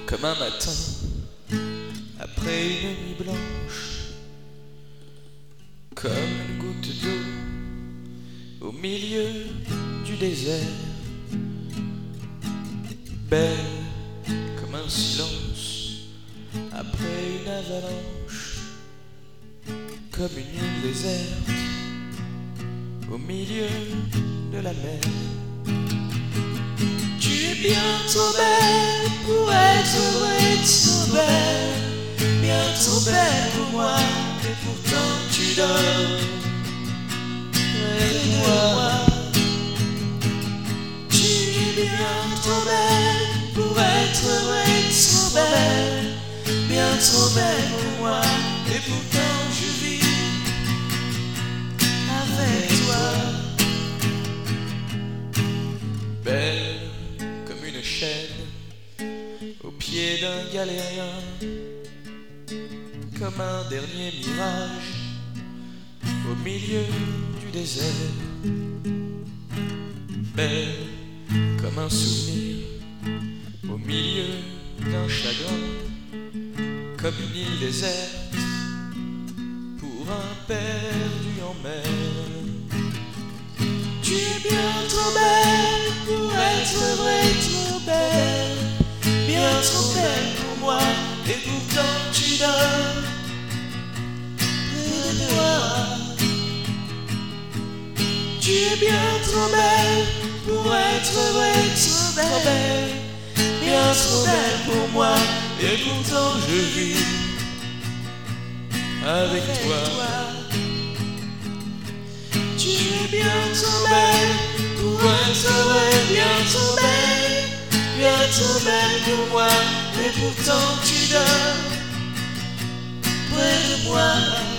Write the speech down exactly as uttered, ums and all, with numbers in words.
comme un matin après une nuit blanche, comme une goutte d'eau au milieu du désert, belle comme un silence après une avalanche, comme une île déserte au milieu de la mer. Tu es bien trop belle pour être vraie, trop belle, bien trop belle pour moi, et pourtant tu dors près de moi. Tu es bien trop belle pour être vraie, trop belle, bien trop belle pour moi, et pourtant je vis avec toi. Belle comme une chaîne au pied d'un galérien, comme un dernier mirage au milieu du désert. Belle comme un souvenir au milieu d'un chagrin, comme une île déserte pour un perdu en mer. Tu es bien trop belle pour être vraie, trop belle, bien trop belle pour moi, et pourtant tu dors près de moi. Tu es bien trop belle pour être vraie, trop belle, bien trop belle pour moi, et pourtant je vis avec toi. Tu es bien trop belle pour être vraie, bien trop belle, bien trop belle pour moi, et pourtant tu dors près de moi.